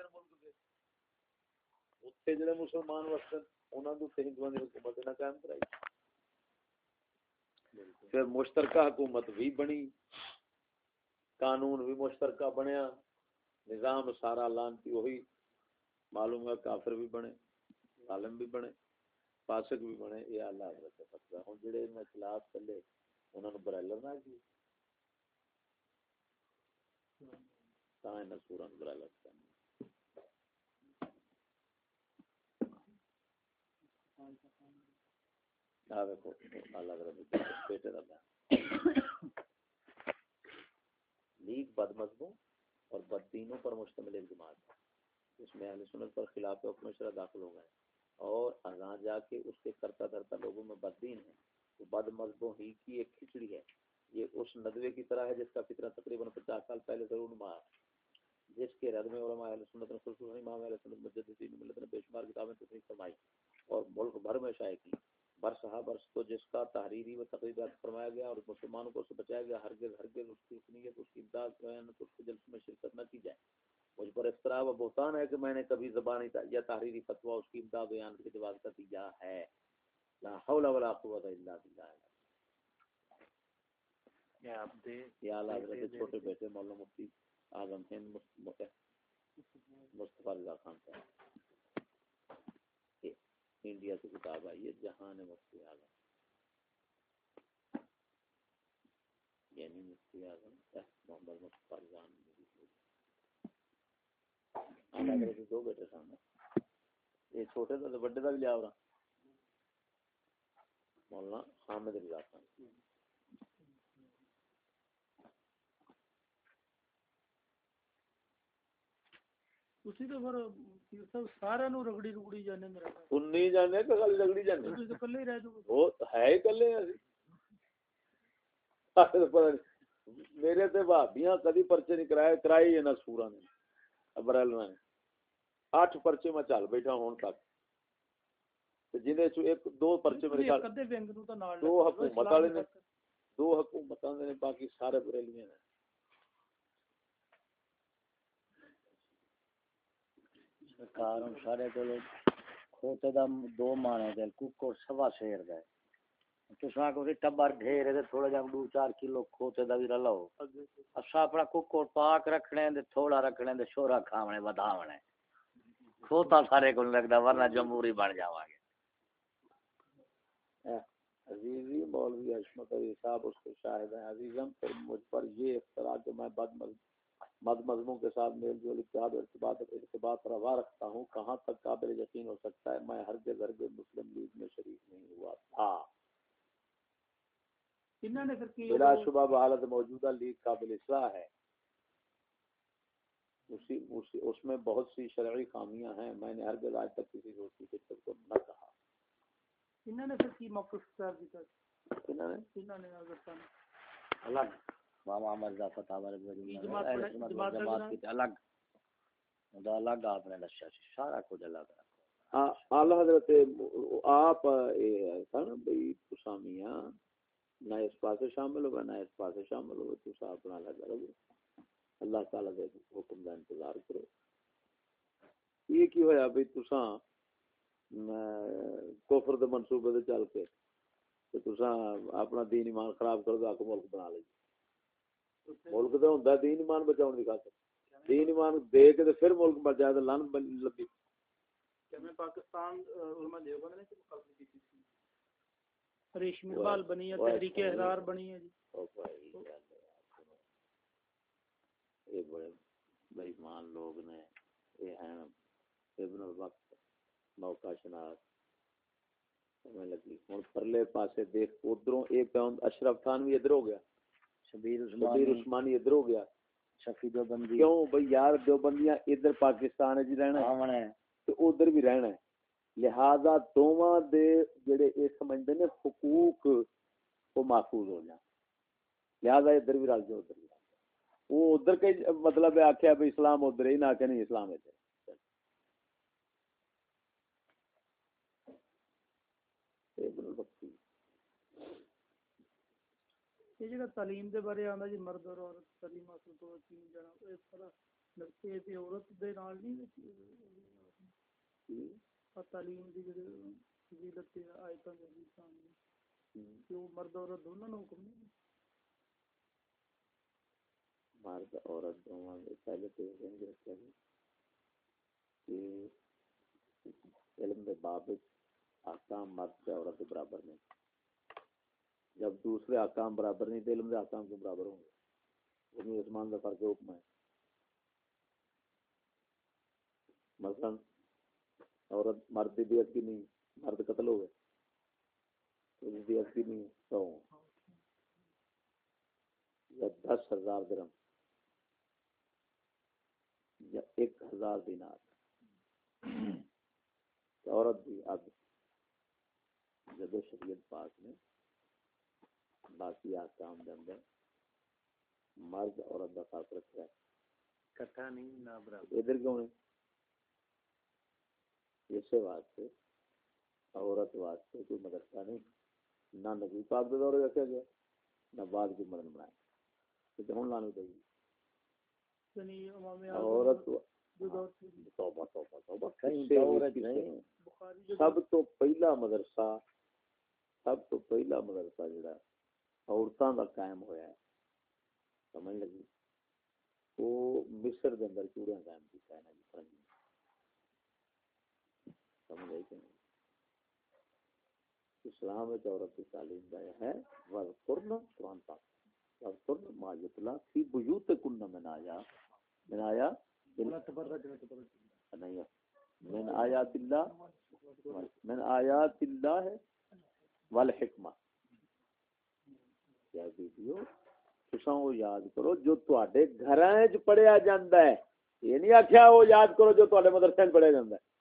ملک دے اوتھے جڑے مسلمان وسن انہاں دے ہندوؤں دی حکومت نہ قائم کرائی. پھر مشترکہ حکومت بھی بنی, قانون بھی مشترکہ بنیا, نظام سارا لانتی وہی معلوم ہے. کافر بھی بنے, ظالم بھی بنے, فاسق بھی بنے. یہ اللہ حضرت کا فتویٰ. ہن جڑے ان خلاف چلے انہاں نوں برائلر نہ کی تاں انہاں سوراں نوں برائلر کرنا. دیکھو اللہ حضرت بیٹے دا لیگ بد مذہبوں اور بد دینوں پر مشتمل ایک جماعت ہے. اس میں اہل سنت پر خلاف حکم شرع داخل ہو گئے اور اذان جا کے اس کے کرتا دھرتا لوگوں میں بد دین ہے. تو بد مذہبوں ہی کی ایک کھچڑی ہے. یہ اس ندوے کی طرح ہے جس کا فطرہ تقریباً 50 سال پہلے ضرور نما, جس کے رد میں علماء اہل سنت نے خصوصاً امام اہل سنت مجددین ملت نے بے شمار کتابیں تصنیف فرمائی اور ملک بھر میں شائع کی. برسہ برس تو جس کا تحریری و تقریبات فرمایا گیا اور مسلمانوں کو اسے بچایا گیا, ہرگز ہرگز اس کی نیت, اس کی امداد اس کے جلسے میں شرکت نہ کی جائے. مجھ پر افتراء و بہتان ہے کہ میں نے کبھی زبانی یا تحریری فتویٰ اس کی امداد بیان کے جواز کا دیا ہے. لا حول ولا قوت الا باللہ. یا اللہ حضرت چھوٹے بیٹے مولانا مفتی اعظم ہند مصطفیٰ رضا خان صاحب انڈیا سے کتاب آئی ہے جہان مفتی اعظم, یعنی مفتی اعظم محمد مصطفیٰ رضا خان. حضرت دو بیٹے سامنے, یہ چھوٹے کا بڑے کا بھی لیا رہا مولانا حامد رضا خان. اسی تو پھر سارے نو رگڑی رگڑی جانے میرا سننی جانے کہ گل رگڑی جانے تو کلے ہی رہ جو وہ ہے ہی کلے ہیں. میرے تے بھابیاں کدی پرچے نہیں کرائی نہ سورا نے ابرال نے 8 پرچے میں چل بیٹھا ہون تک, جنہیں چ ایک دو پرچے میرے خیال دو حکومت والے نے, 2 حکومتاں نے, باقی سارے بریلیاں نے. سرکار سارے کولو کھوتے دا 2 مانے دے کوکو سوا شیر دے تساں کو ٹبر ڈھیر تے تھوڑا جا 2-4 کلو کھوتے دا وی رلاؤ. اسا اپنا کوکو پاک رکھنے تے تھوڑا رکھنے تے شورا کھاونے وداونے. کھوتا سارے کو لگدا ورنہ جمہوری بن جاواں گے. عزیزی مولوی حشمت علی صاحب اس کے شاہد ہیں. عزیزم پھر مجھ پر یہ اختراع کہ میں مد مذہبوں کے ساتھ میل جول اتحاد ارتباط روا رکھتا ہوں, کہاں تک قابل یقین ہو سکتا ہے. میں ہرگز مسلم لیگ میں شریک نہیں ہوا تھا. بلا شبہ بحالت موجودہ لیگ قابل اصلاح ہے. اس میں بہت سی شرعی خامیاں ہیں. میں نے ہرگز آج تک کسی دوستی فکر کو نہ کہا. انہوں نے پھر کی موقف اختیار کیا؟ انہوں نے الگ ماما مرزا فتح جماعت کی الگ الگ آپ نے دسیا سارا کچھ الگ اعلی حضرت آپ بھائی تسامیاں نہ اس پاس شامل ہوگا نہ اس پاس شامل ہوگا. تو اپنا الگ الگ اللہ تعالی کے حکم کا انتظار کرو. یہ کی ہویا بھائی تساں کفر دے منصوبے تے چل کے تے تساں اپنا دین ایمان خراب کر دو کو ملک بنا لئی. ملک تے ہوندا دین ایمان بچاؤن دی خاطر, دین ایمان دے کے تے پھر ملک بچ جائے تے لن لبی. کہ میں پاکستان علماء دیوبند نے مخالفت کی تھی, ریشمی اقبال بنی ہے, تحریک احرار بنی ہے جی. یہ بڑے بے ایمان لوگ نے. یہ ہیں ابن الوقت موقع شناس ہمیں لگی. ہوں پرلے پاسے دیکھ ادھروں ایک اشرف خان بھی ادھر ہو گیا, شبیر عثمانی ادھر ہو گیا, شفیع دیوبندی. کیوں بھائی یار دیوبندیاں ادھر پاکستان وچ رہنا ہے تو ادھر بھی رہنا ہے. لہذا دوواں دے جڑے یہ سمجھتے نے حقوق وہ محفوظ ہو جائیں. لہذا ادھر بھی رل جاؤ ادھر بھی. وہ ادھر کے مطلب آخیا بھی اسلام ادھر ہی نہ کہ نہیں اسلام ادھر. یہ جگہ تعلیم دے بارے آندا جی مرد اور عورت تعلیم حاصل کرو 3 جنا اس طرح لگتے تے عورت دے نال نہیں تعلیم دی فضیلت آیتاں دے سامنے کہ وہ مرد عورت دونوں نو حکم نہیں مرد عورت دونوں پہلے تو یہ رکھا گیا کہ علم کے باب احکام مرد سے عورت کے برابر نہیں. جب دوسرے احکام برابر نہیں تو علم کے احکام کے برابر ہوں گے. زمین آسمان کا فرق حکم ہے. مثلا عورت مرد کی دیت کی نہیں, مرد قتل ہو گئے اس دیت کی نہیں 100 یا 10,000 درہم یا 1,000 دینار عورت بھی. اب جب شریعت پاک نے باقی احکام کے اندر مرد عورت کا فرق رکھا ہے کٹھا نہیں نہ برابر. ادھر کیوں ہے؟ اسی واسطے عورت واسطے کوئی مدرسہ نہیں, نہ نبی پاک کے دور رکھا گیا نہ بعد کی مرن بنایا. تو ہوں لانے چاہیے عورت توبہ توبہ توبہ. سب تو پہلا مدرسہ جڑا عورتوں کا قائم ہوا ہے سمجھ لگی, وہ مصر کے اندر چوڑیاں قائم کیا ہے نا جی. سمجھ آئی کہ نہیں؟ اسلام میں عورت کی تعلیم کا ہے وَذْكُرْنَ قرآن پاک وَذْكُرْنَ مَا يُتْلَىٰ فِي بُيُوتِكُنَّ من آیات اللہ والحکمہ. کیا ویڈیو تساں وہ یاد کرو جو تواڈے گھراں وچ پڑھیا جاندا ہے. یہ نہیں آکھیا وہ یاد کرو جو تواڈے مدرسے وچ پڑھیا جاندا ہے.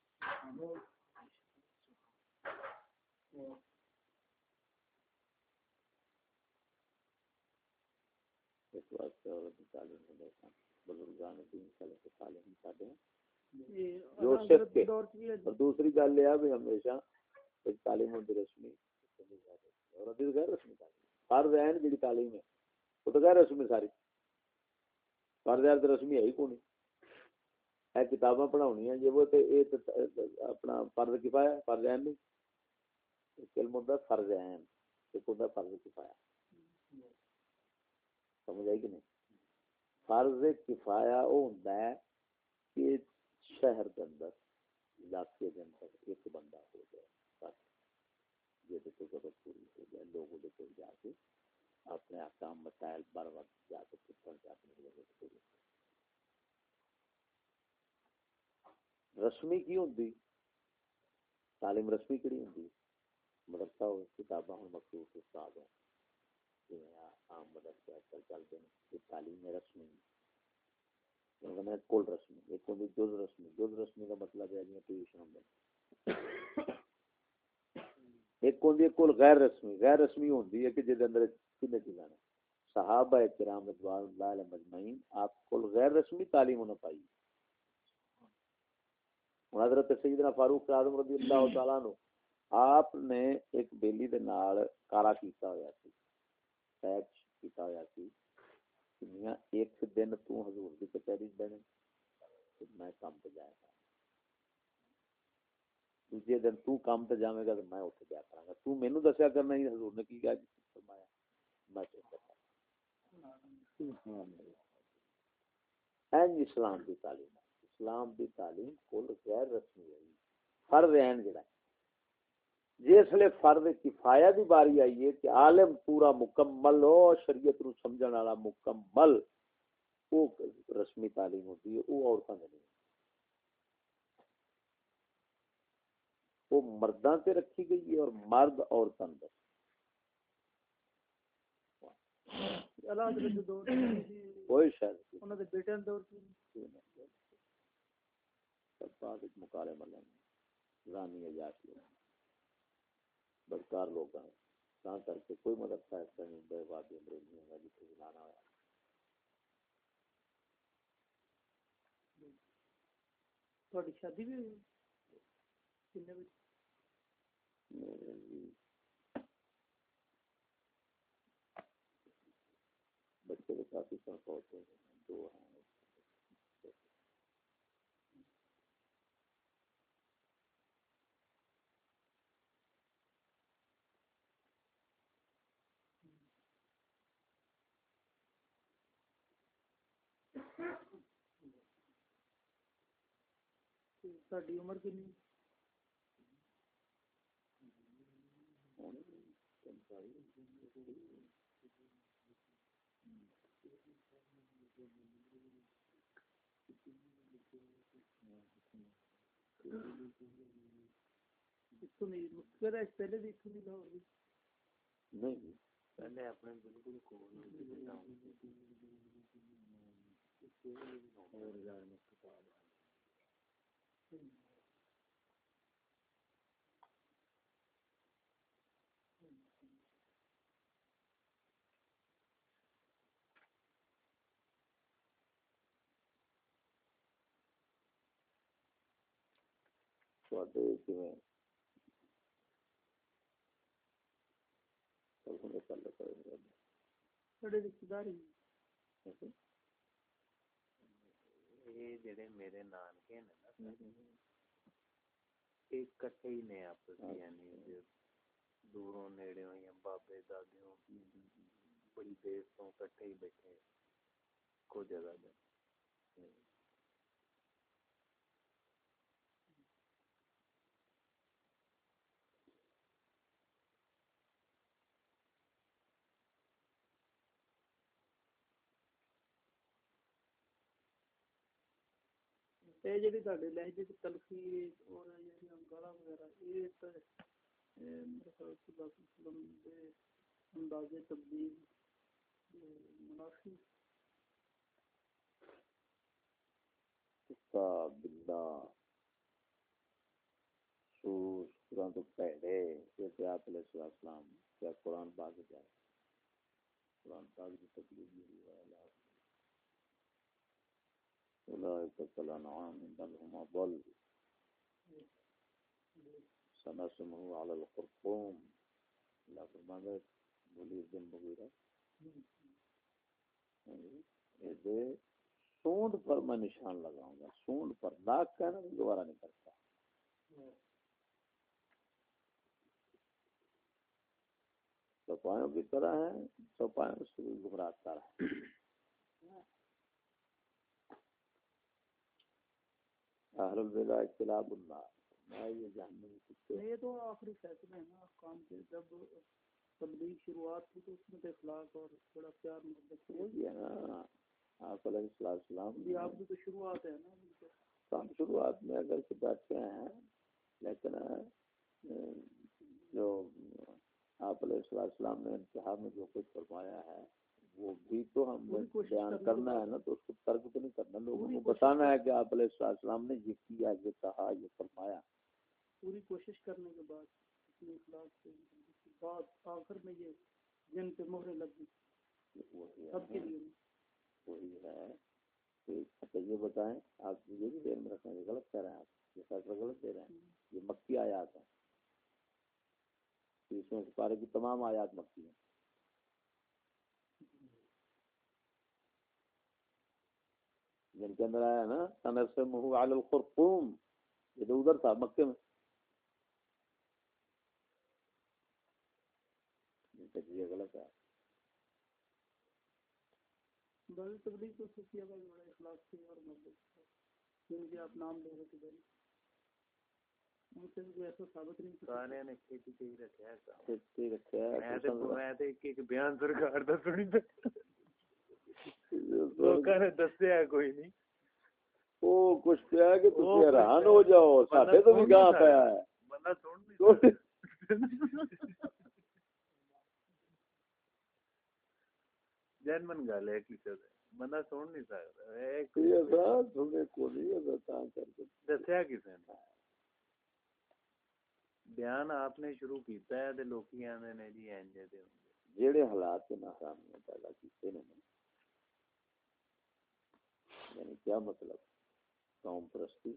اس واسطے عورت کی تعلیم کو دیکھنا بزرگان دین صالح تعلیم ساڈے جو صرف کے. اور دوسری گل یہ ہے بھی ہمیشہ ایک تعلیم ہوتی رسمی عورت کی غیر رسمی تعلیم فرض عین جڑی تعلیم ہے وہ تو غیر رسمی ساری. فرض عین تو رسمی ہے ہی کون ہے کتاباں پڑھاونی ہیں یہ وہ اپنا فرض کفایہ فرض عین نہیں. ایک علم ہوتا ہے فرض عین ایک ہوتا ہے فرض کفایہ. سمجھ آئی کہ نہیں؟ فرض کفایہ وہ ہوتا ہے کہ شہر کے اندر علاقے کے اندر ایک بندہ ہو جائے بس یہ تو ضرورت پوری ہو جائے لوگوں کو جا کے اپنے احکام مسائل بر وقت جا کے پوچھنے سے اپنی ضرورت پوری. رسمی کی ہوتی تعلیم رسمی کیڑی ہوتی مدرسہ ہو کتاباں ہوں مخصوص استاد ہوں عام مدرسے آج کل چلتے ہیں. یہ تعلیم رسمی کل رسمی ایک ہوتی جز رسمی. جز رسمی کا مطلب ہے ٹیوشن ہوتا. ایک ہوتی ہے کل غیر رسمی. غیر رسمی ہوتی ہے کہ جس اندر کتنے چیزاں نے صحابہ کرام رضوان اللہ علیہم اجمعین آپ کو غیر رسمی تعلیم ہونا پائی. حضرت سیدنا فاروق اعظم رضی اللہ تعالیٰ عنہ آپ نے ایک بیلی دے نال کارا کیتا ہویا سی پیچ کیتا ہویا سی دنیا ایک دن تو حضور دی کچہری بنے میں کام پہ جایا گا دوسرے دن تو کام پہ جاویں گا تو میں اٹھ جایا کراں گا. تو مینوں دسیا کرنا ہی حضور نے کی کیا فرمایا میں تو این اسلام دی تعلیم ہے. اسلام دی تعلیم کل غیر رسمی ہے. فرض عین جڑا ہے جس لئے فرض کفایہ دی باری آئی ہے کہ عالم پورا مکمل ہو شریعت نو سمجھن والا مکمل وہ رسمی تعلیم ہوتی ہے. وہ عورتوں میں نہیں وہ مرداں تے رکھی گئی ہے اور مرد عورتاں تے. کوئی شاید انہاں دے بیٹے دور کی بعد ایک مکالمہ لینا رانی اجاز بدکار لوگ ہیں تاں کر کے کوئی مدرسہ ایسا نہیں بے وادی انگریزی ہوگا جتنے جلانا ہوا. تھوڑی شادی بھی ہوئی کتنے بچے تو کافی سن ہوتے ہیں 2 ہیں ਤੁਹਾਡੀ ਉਮਰ ਕਿੰਨੀ? ਇੱਥੋਂ ਨਹੀਂ ਮੁਕਤਸਰ ਪਹਿਲੇ ਵੀ ਇੱਥੋਂ ਨਹੀਂ ਲਾਹੌਰ نہیں پہلے اپنے بالکل بڑے رشتے دار ہی یہ جڑے میرے نانکے نے نا ایک کٹھے ہی نے آپس یعنی دوروں نیڑوں یا بابے دادیوں بڑی دیر تو کٹھے ہی بیٹھے کو جگہ دے یہ جڑی تہاڈے لہجے وچ تلخی اور جڑیاں گالاں وغیرہ یہ تے میرے خیال سے باقی فلم دے اندازے تبدیل منافی بندہ سوس قرآن تو پہلے جیسے آپ علیہ السلام کیا قرآن پاک جائے قرآن پاک کی تکلیف یہ ہوا ہے اولئک کالانعام بل هم اضل سنسمه علی الخرطوم اللہ فرماتا ہے ولید بن مغیرہ یہ سونڈ پر میں نشان لگاؤں گا سونڈ پر ناک کہنا بھی دوبارہ نہیں کرتا چوپایوں کی طرح ہے چوپایوں سے بھی گھبراتا رہا اہل البدع اجتناب النار میں یہ جہنم کی یہ تو آخری فیصلہ ہے نا احکام کے جب تبلیغ شروعات تھی تو اس میں اخلاق اور بڑا پیار محبت وہی ہے نا آپ علیہ السلام جی آپ کی تو شروعات ہے نا ہم شروعات میں اگر سے بیٹھتے ہیں لیکن جو آپ علیہ السلام نے انتہا میں جو کچھ فرمایا ہے وہ بھی تو ہم بیان کرنا ہے نا تو اس کو ترک تو نہیں کرنا لوگوں کو بتانا ہے کہ آپ علیہ السلام نے یہ کیا یہ کہا یہ فرمایا پوری کوشش کرنے کے بعد اپنے اخلاق سے بعد آخر میں یہ جن پہ مہریں لگ گئی سب کے لیے وہی ہے اچھا یہ بتائیں آپ یہ بھی دیر میں رکھنا یہ غلط کہہ رہے ہیں آپ یہ فیصلہ غلط دے رہے ہیں یہ مکی آیات ہیں اس میں سپارے کی تمام آیات مکی ہیں جن کے اندر آیا نا سنسمہ علی الخرطوم یہ تو ادھر تھا مکے میں یہ غلط ہے بڑی تبلیغ تو صوفیہ کا بڑا اخلاق سے اور محبت کیونکہ آپ نام لے رہے تھے بھائی ان سے بھی ایسا ثابت نہیں سارے نے کھیتی کے ہی رکھا ہے کھیتی رکھا ہے میں تے ایک بیان سرکار دا سنی تے لوکاں نے دسیا کوئی نہیں او کچھ کیا کہ تم حیران ہو جاؤ ساڈے تو بھی گاں پیا ہے بندہ سن جن من گل ہے کسی سے بندہ سن نہیں سکتا ایک تمہیں کو نہیں تاں کر کے دسیا کسی نے بیان آپ نے شروع کیتا ہے تے لوکی آندے نے جی انجے دے جڑے حالات کے ناکامیاں پیدا کیتے نے یعنی کیا مطلب قوم پرستی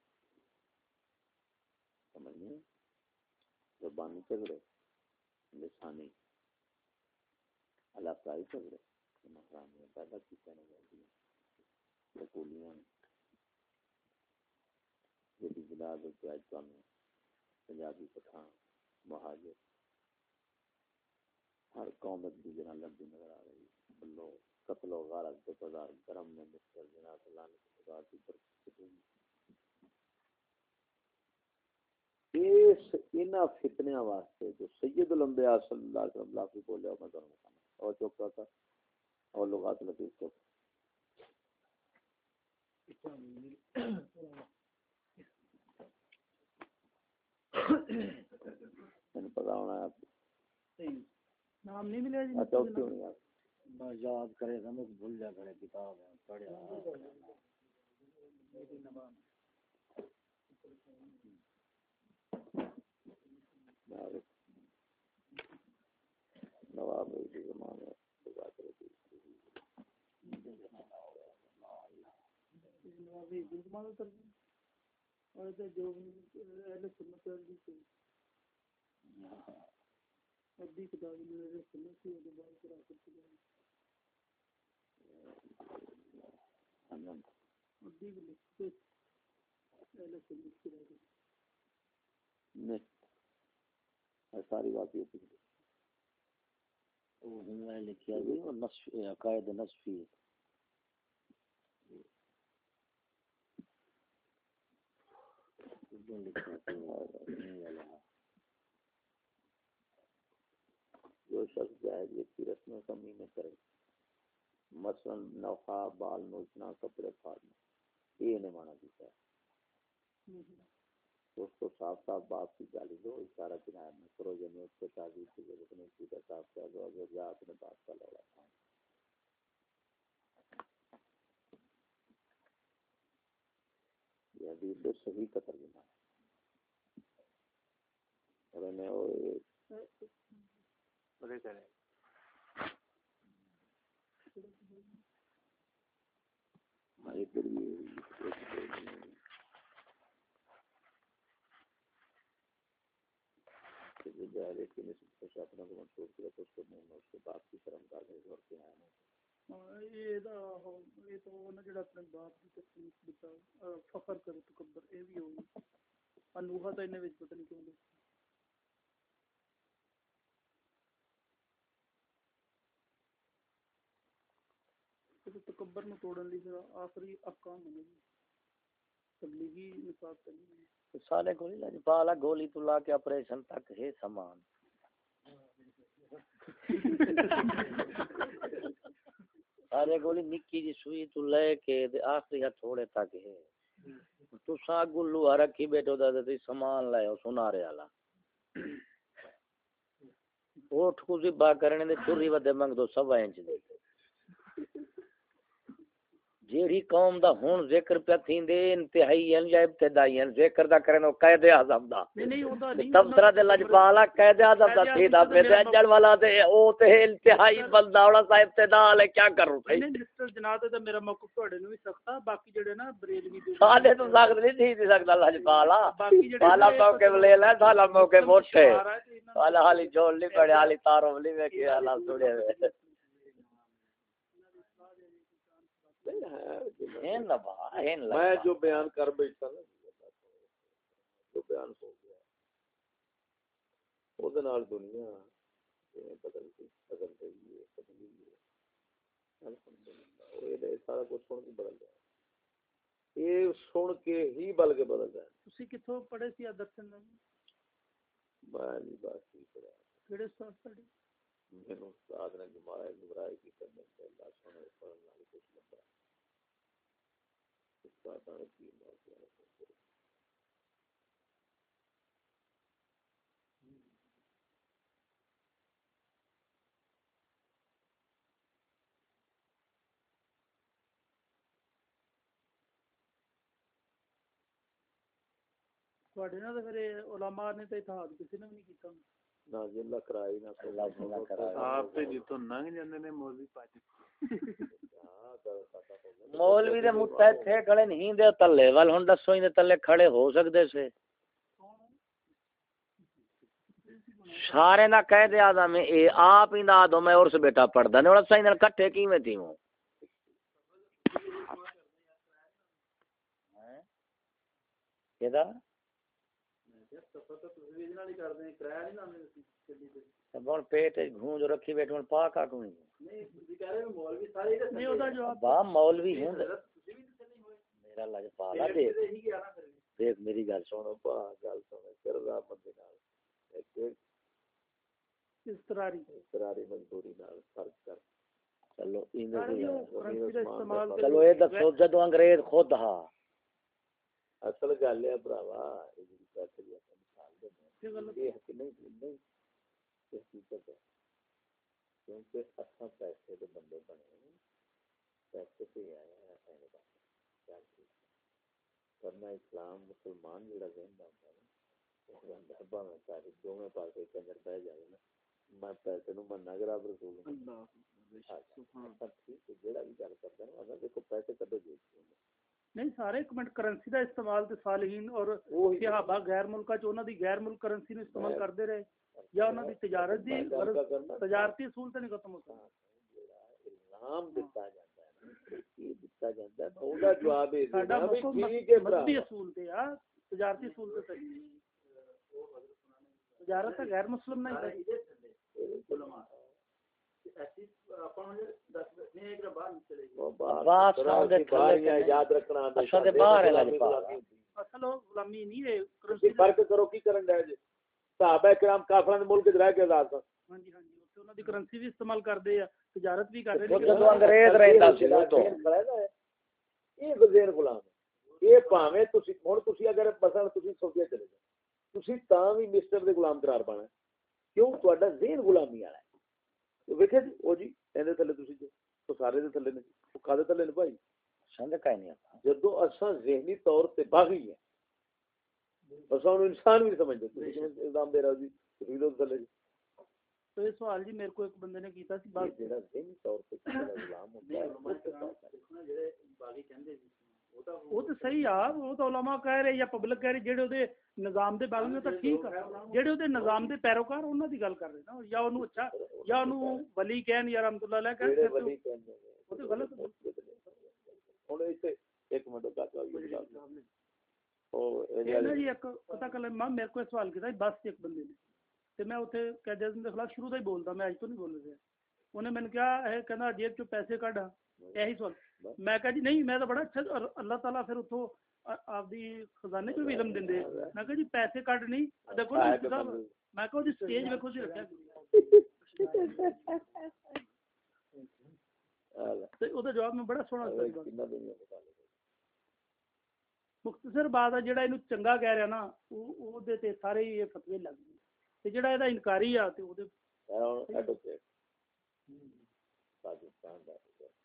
سمجھیں زبانی جھگڑے لسانی علاقائی جھگڑے ناکامیاں پیدا کیتے نے حکولیاں جڑی بلاد کے اج کل پنجابی پٹھان مہاجر ہر قوم ایک دوسرے نال لڑتی نظر آ رہی ہے بلو قتل و غارت کے بازار گرم میں مستر جناب اللہ نے خدا کی برکت اس انہاں فتنیاں واسطے جو سید الانبیاء صلی اللہ علیہ وسلم لفظ بولے میں تمہیں بتانا اور چوک تھا اور لغات لطیف کو میں پتا ہونا ہے آپ نام نہیں ملے جی اچھا کیوں نہیں آپ یاد کرے سمجھ بھول جا کرے کتاب ہے پڑھیا نواب کے زمانے اور جو اہل سنت والے سے ابھی کتاب میں سنت کی اور بعد کرا کرتے ہیں ابھی بھی لکھتے اہل سنت کی رہے نہیں ساری بات یہ تھی وہ لکھیا بھی اور نصف عقائد نصفی جو شخص جاہلیت کی رسمیں کمی میں کرے مثلا نوحہ بال نوچنا کپڑے پھاڑنا یہ نہیں مانا دیتا ہے اس کو صاف صاف باپ کی گالی دو اشارہ کنایا میں کرو یعنی اس کے تعزیز کی ضرورت نہیں سیدھا صاف کیا دو اگر جا اپنے باپ کا لوڑا تھا یہ حدیث صحیح کا ترجمہ ہے اور انہیں وہ بڑے کریں ہماری جاہلیت کی نسبت سے اپنا کو منسوخ کیا تو اس کو منہ میں اس کے باپ کی شرم کا دے اور کیا ہے یہ تو نہ جڑا اپنے باپ کی تکلیف بتا فخر کرے تکبر اے بھی ہوگی انوہا تو انہیں وچ پتہ نہیں کیوں لے تکبر میں توڑن لی پھر آخری احکام ہونے گی تبلیغی نصاب کرنی سالے گولی لج بالا گولی تو لا کے آپریشن تک ہے سامان سارے گولی نکی جی سوئی تو لے کے آخری ہتھوڑے تک ہے تو سا گلو رکھی بیٹھو دا تے سامان لے او سنارے والا اوٹھ کو ذبح کرنے دے چوری ودے منگ دو 1.25 انچ دے جیڑی قوم دا ہن ذکر پہ تھیندے انتہائی یا ابتدائی ذکر دا کرن او قائد اعظم دا تبصرہ دے لجپالا قائد اعظم دا سیدھا پہ اجڑ والا تے او تے انتہائی بندہ اوڑا سا ابتدا لے کیا کروں بھائی نہیں مسٹر جناب تے میرا موقف تواڈے نوں بھی سختا باقی جڑے نا بریلوی دے سالے تو سخت نہیں تھی سکدا لجپالا بالا موقع لے لے سالا موقع موٹے والا حالی جوڑ لی بڑے حالی تارو لی ویکھی حالا سڑے وے میں جو بیان کر بیٹھا نا جو بیان ہو گیا وہ دنیا بدل گئی ہے بدلی ہے الحمدللہ سارا کچھ سن کے بدل جائے یہ سن کے ہی بل کے بدل جائے تسی کتھوں پڑھے سی درسن میں نہیں بات ہی پڑھا کیڑے استاد پڑھے میں استاد نے گمارا گمراہی کی کرنے سے اللہ سنے پڑھنے والی کچھ لمبا استاد نے کی موقع تواڈے نا تے پھر علماء نے تے اتحاد کسی نے بھی نہیں کیتا نہ جی اللہ کرائی نہ اللہ کرائی آپ تے جتوں ننگ جاندے نے مولوی پاج مولوی دے متا تھے کھڑے نہیں دے تلے ول ہن دسو این تلے کھڑے ہو سکدے سے سارے نہ کہہ دے آدم اے آپ ہی نہ دو میں اور سے بیٹا پڑھدا نے اور سائیں کٹھے کیویں تھی ہوں کیدا بون پیٹ گھونج رکھی بیٹھے ہن پاک آ کوئی نہیں کہہ رہے مولوی سارے نہیں ہوتا جواب با مولوی ہوں میرا لج پالا دے دیکھ میری گل سن پا گل سن کر رہا بندے نال ایک استراری مجبوری نال فرق کر چلو چلو یہ دسو جدو انگریز خود ہا اصل گل ہے بھراوا پیسے کی مثال دینا یہ نہیں حقیقت ہے کیونکہ اصل پیسے کے بندے بنے پیسے سے آیا ہے ورنہ اسلام مسلمان جڑا ذہن ہوتا ہے نا تاریخ دونوں پاس کنجر بہ جائے نا میں پیسے نو مننا کہ رب رسول جڑا بھی گل کرتا ہے نا دیکھو پیسے کدو جیتے نہیں سارے ایک منٹ کرنسی دا استعمال تے صالحین اور صحابہ غیر ملکاں چ انہاں دی غیر ملک کرنسی نو استعمال کردے رہے یا انہاں دی تجارت دی تجارتی اصول تے نہیں ختم ہوتا الزام دتا جاندا ہے یہ دتا جاندا ہے اودا جواب ہے ساڈا ٹھیک ہے مذہبی اصول تے یا تجارتی اصول تے صحیح تجارت تے غیر مسلم نہیں علماء یاد رکھنا غلامی نہیں فرق کرو کی کرن دے جی صحابہ کرام کافراں دے ملک وچ رہ کے آزاد سن ہاں جی اوتھے انہاں دی کرنسی بھی استعمال کردے آ تجارت بھی کر رہے جدوں انگریز رہندا سی تو یہ غیر غلام یہ پاویں تسی ہن تسی اگر مثلا تسی سعودیہ چلے جاؤ تسی تاں وی مصر دے غلام قرار پانا کیوں تہاڈا ذہن غلامی والا ہے ویکھے جی او جی ایندے تھلے تسی جو تو سارے دے تھلے نے او کادے تھلے نے بھائی سمجھ کائیں نہیں جدوں اساں ذہنی طور تے باغی ہیں اساں نوں انسان بھی سمجھدے تسی الزام دے رہے ہو جی تسی لوگ تھلے جی تو یہ سوال جی میرے کو ایک بندے نے کیتا سی بات جڑا ذہنی طور تے غلام ہوندا ہے جڑے باغی کہندے سی وہ تو صحیح آ وہ تو علماء کہہ رہے یا پبلک کہہ رہی جڑے اودے نظام دے باغی تو ٹھیک ہے جڑے اودے نظام دے پیروکار انہاں دی گل کر رہے نا یا اونوں اچھا یا اونوں ولی کہن یا رحمت اللہ علیہ کہن ولی کہن وہ تو غلط ہن ایتھے ایک منٹ کا او جی ایک پتہ کلمہ میرے کو سوال کیتا بس ایک بندے نے تے میں اوتھے قائد اعظم دے خلاف شروع تو ہی بولدا میں اج تو نہیں بول رہا انہیں میں نے کہا ہے کہنا جیب چوں پیسے کڈ یہی سوال میں کہا جی نہیں میں تو بڑا اچھا اللہ تعالیٰ پھر اتوں آپ دی خزانے کو بھی علم دے میں کہا جی پیسے کڈ نہیں دیکھو میں کہا جی سٹیج ویکھو جی رکھیا تے او دا جواب میں بڑا سونا دتا مختصر بات ہے جڑا اینو چنگا کہہ رہا نا او دے تے سارے یہ فتوی لگ گئے تے جڑا ادا انکاری آ تے او دے پاکستان دا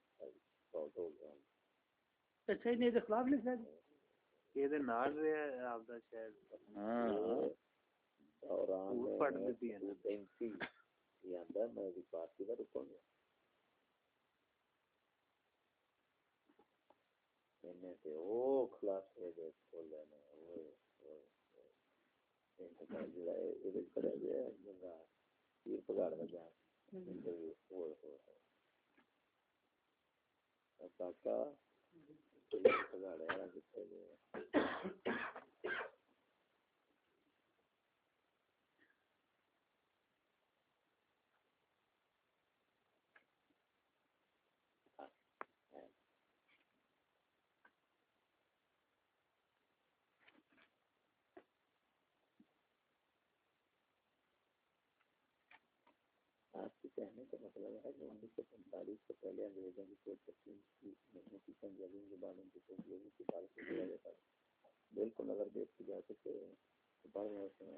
اچھا نہیں دے خلاف لکھا جی یہ دے نال رہیا آپ دا شاید ہاں اور پڑھ دتی ہے بینتی یہ آندا میں دی پارٹی دا رکن انہیں تے او خلاف دے کھولے نے اوئے اوئے جڑا اے دے کھڑا گیا جنگا پیر پگاڑ دا جان اوئے اوئے کاکا پگاڑ ہے کتے گئے آپ کے کہنے کا مطلب ہے کہ 1945 سے پہلے انگریزوں کی کوئی تقسیم کی پنجابی زبانوں کی ترجمے کی بات کیا جاتا ہے بالکل اگر دیکھی جا سکے بڑھ میں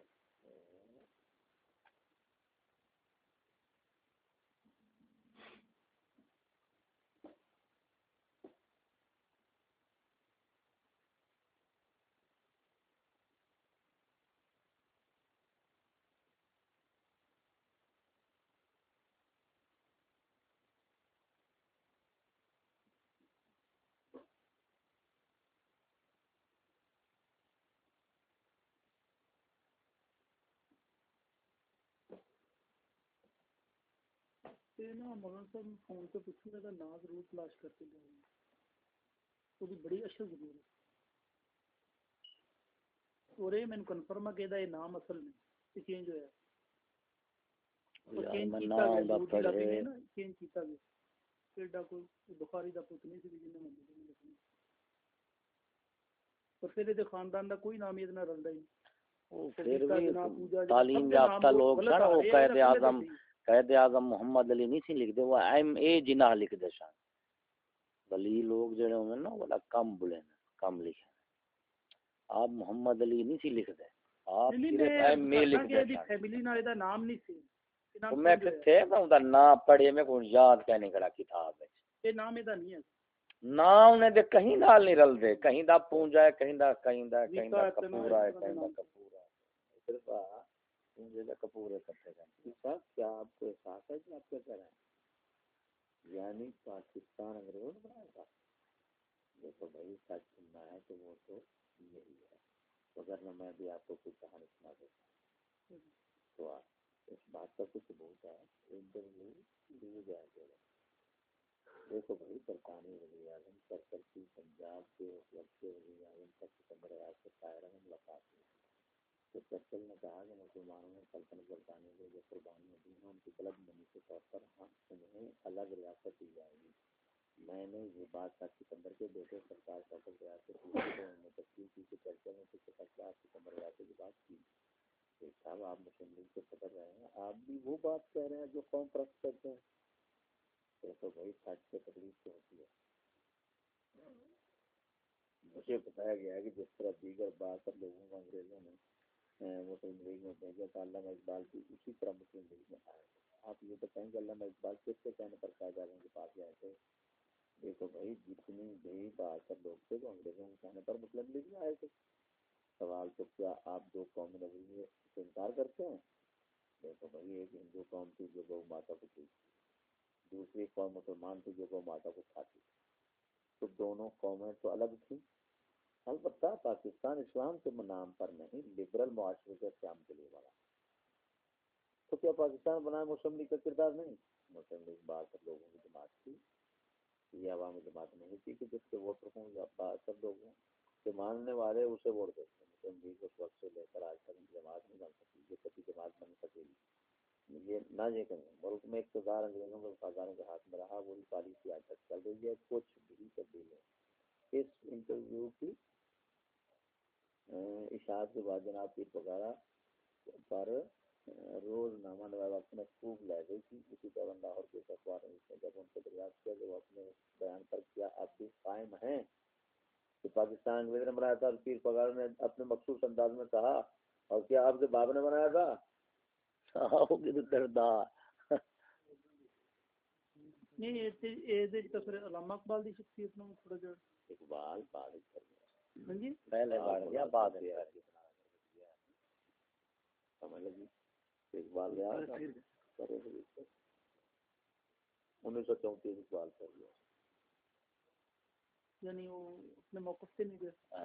نا مولانا صاحب فون پہ پوچھوں گا نام ضرور تلاش کرتے جائیں وہ بھی بڑی اشل ضرور ہے اور یہ میں کنفرم ہے کہ یہ نام اصل نہیں چینج ہوا چینج کیتا گیا ایڈا کوئی بخاری دا پوت نہیں سی جنہیں منظور اور پھر یہ خاندان کا کوئی نام اتنا رلدا ہی پھر بھی تعلیم یافتہ لوگ سن وہ قائد اعظم محمد علی نہیں سی لکھ دے وہ ایم اے جناح لکھ دے سن ولی لوگ جڑے ہوندے نا بڑا کم بولے کم لکھے آپ محمد علی نہیں سی لکھ دے آپ صرف ایم اے لکھ دے فیملی نال دا نام نہیں سی میں کتھے میں اوندا نام پڑھے میں کوئی یاد کہنے کڑا کتاب ہے یہ نام ادا نہیں ہے نام نے دے کہیں نال نہیں رل دے کہیں دا پونجا ہے کہیں دا کپورا ہے کہیں دا کپورا ہے صرف پونجے دا کپورے کرتے ہیں صاحب کیا آپ کو احساس ہے کہ آپ کیا کہہ رہے ہیں یعنی پاکستان انگریزوں نے بنایا تھا دیکھو بھائی سچ سننا ہے تو وہ تو یہی ہے وگرنہ میں بھی آپ کو کوئی کہانی سنا دیتا ہوں تو اس بات کا کچھ ثبوت ہے انٹرویو لیے جائے گا دیکھو بھائی برطانوی وزیر اعظم سرکل کی پنجاب کے اس وقت کے وزیر اعظم کا سکندر ایاز سے قاہرہ میں ملاقات ہوئی تو سرکل نے کہا کہ مسلمانوں نے سلطنت برطانیہ کو جو قربانیاں دی ہیں ان کی بلد منی کے طور پر ہم انہیں الگ ریاست دی جائے گی میں نے یہ بات تھا سکندر کے بیٹے سرکار شوکت ریاست نے تشکیل کی کہ چرچا میں کچھ فیصلہ سکندر ریاست کی بات کی صاحب آپ مسلم لیگ سے پکڑ رہے ہیں آپ بھی وہ بات کہہ رہے ہیں جو قوم پرست کرتے ہیں تو بھائی سچ سے تکلیف تو ہوتی ہے مجھے بتایا گیا ہے کہ جس طرح دیگر باثر لوگوں کو انگریزوں نے مسلم لیگ میں بھیجا تھا علامہ اقبال بھی اسی طرح مسلم لیگ میں آئے تھے آپ یہ بتائیں کہ علامہ اقبال کس کے کہنے پر قائد اعظم کے پاس گئے تھے دیکھو بھائی جتنی بھی باثر لوگ تھے وہ انگریزوں کے کہنے پر مسلم لیگ میں آئے تھے سوال تو کیا آپ دو قومی نظریے سے انکار کرتے ہیں دیکھو بھائی ایک ہندو قوم تھی جو گو ماتا کو تھی دوسری قوم مسلمان تھی جو گو ماتا کو کھاتی تو دونوں قومیں تو الگ تھیں البتہ پاکستان اسلام کے نام پر نہیں لبرل معاشرے کے قیام کے لیے بنا تو کیا پاکستان بنا مسلم لیگ کا کردار نہیں مسلم لیگ باثر لوگوں کی جماعت تھی یہ عوامی جماعت نہیں تھی کہ جس کے ووٹر ہوں یا باثر لوگ ہوں کہ ماننے والے اسے ووٹ دیتے ہیں مسلم لیگ اس وقت سے لے کر آج تک جماعت نہیں بن سکی یہ کبھی جماعت بن سکے گی یہ نہ یہ کہیں ملک میں اقتدار انگریزوں کے وفاداروں کے ہاتھ میں رہا وہی پالیسی آج تک چل رہی ہے کچھ بھی تبدیل ہے اس انٹرویو کی اشاعت کے بعد جناب پیر پکارا پر روز نامہ نواب اپنے خوب لے گئی تھی اسی طرح لاہور کے اخبار نے جب ان سے دریافت کیا کہ وہ اپنے بیان پر کیا اب بھی قائم ہیں کہ پاکستان انگریز نے بنایا تھا پیر پگار نے اپنے مخصوص انداز میں کہا اور کیا آپ کے باپ نے بنایا تھا علامہ اقبال کی شخصیت میں تھوڑا جا اقبال بعد کر گیا جی پہلے بڑھ گیا بعد میں سمجھ لگی اقبال گیا 1934 اقبال کر گیا یعنی وہ اپنے موقف سے نہیں گیا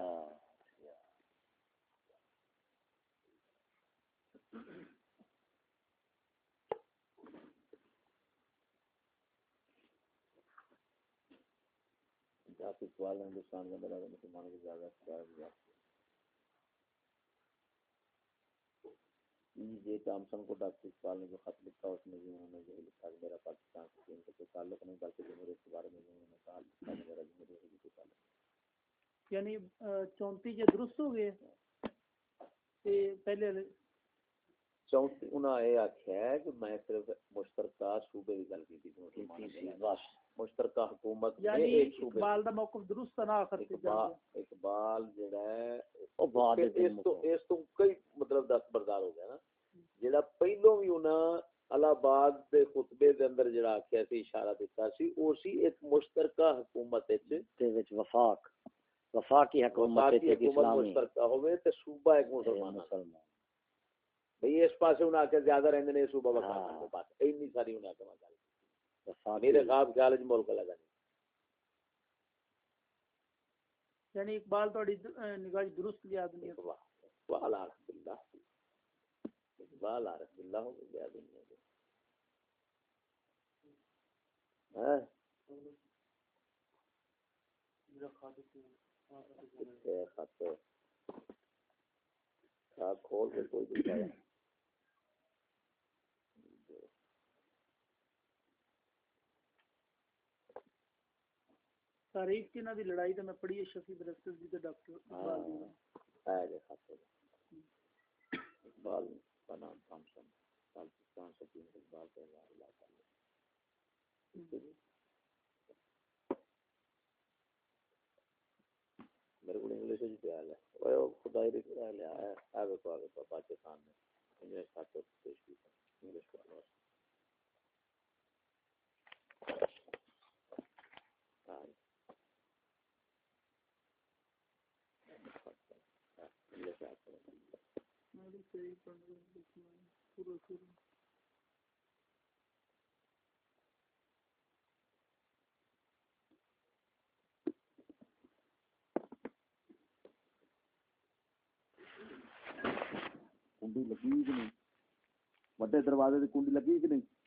اقبال نے ہندوستان میں بنا مسلمانوں کو زیادہ جے ٹامسن کو ڈاکٹر اقبال نے جو خط لکھا اس میں انہوں نے یہی لکھا کہ میرا پاکستان سے ان کا کوئی تعلق نہیں بلکہ جمہوریت کے بارے میں انہوں نے کہا میرا جمہوریت سے کوئی تعلق یعنی 34 یہ درست ہو گئے پہلے 34 انہوں نے یہ آخیا ہے کہ میں صرف مشترکہ صوبے کی گل کی تھی مشترکہ حکومت یعنی ایک اقبال دا موقف درست نہ کرتے اقبال جڑا ہے اس تو کئی مطلب 10 بردار ہو گیا نا جڑا پہلو بھی انہاں الہ آباد دے خطبے دے اندر جڑا آخیا سی اشارہ دیتا سی او سی ایک مشترکہ حکومت وچ وفاقی حکومت مشترکہ ہوے تے صوبہ ایک مسلمان بھئی اس پاسے انہاں کے زیادہ رہندے نے صوبہ وقت کے پاس اینی ساری انہاں کے مطلب میرے خواب خیال وچ ملک لگا نہیں یعنی اقبال تھوڑی نگاہ درست لیا دنیا اقبال عارف باللہ اقبال عارف باللہ ہو گیا دنیا میں خط کھول کے کوئی دکھایا ਤਾਰੀਖ ਕਿਨਾਂ ਦੀ ਲੜਾਈ ਤਾਂ ਮੈਂ ਪੜ੍ਹੀ ਹੈ ਸ਼ਫੀ ਬਰਸਤ ਜੀ ਤੇ ਡਾਕਟਰ ਇਕਬਾਲ ਦੀ। ہے جو خاص اقبال کا نام تھامسن پاکستان سے تین اقبال کا اللہ تعالی میرے کو انگلش میں خیال ہے وہ خدائی ری خیال ہے آگے پاکستان میں انگلش کا تو پیش کی انگلش کا کنڈی لگی کہ نہیں وڈے دروازے کی کنڈی لگی کہ نہیں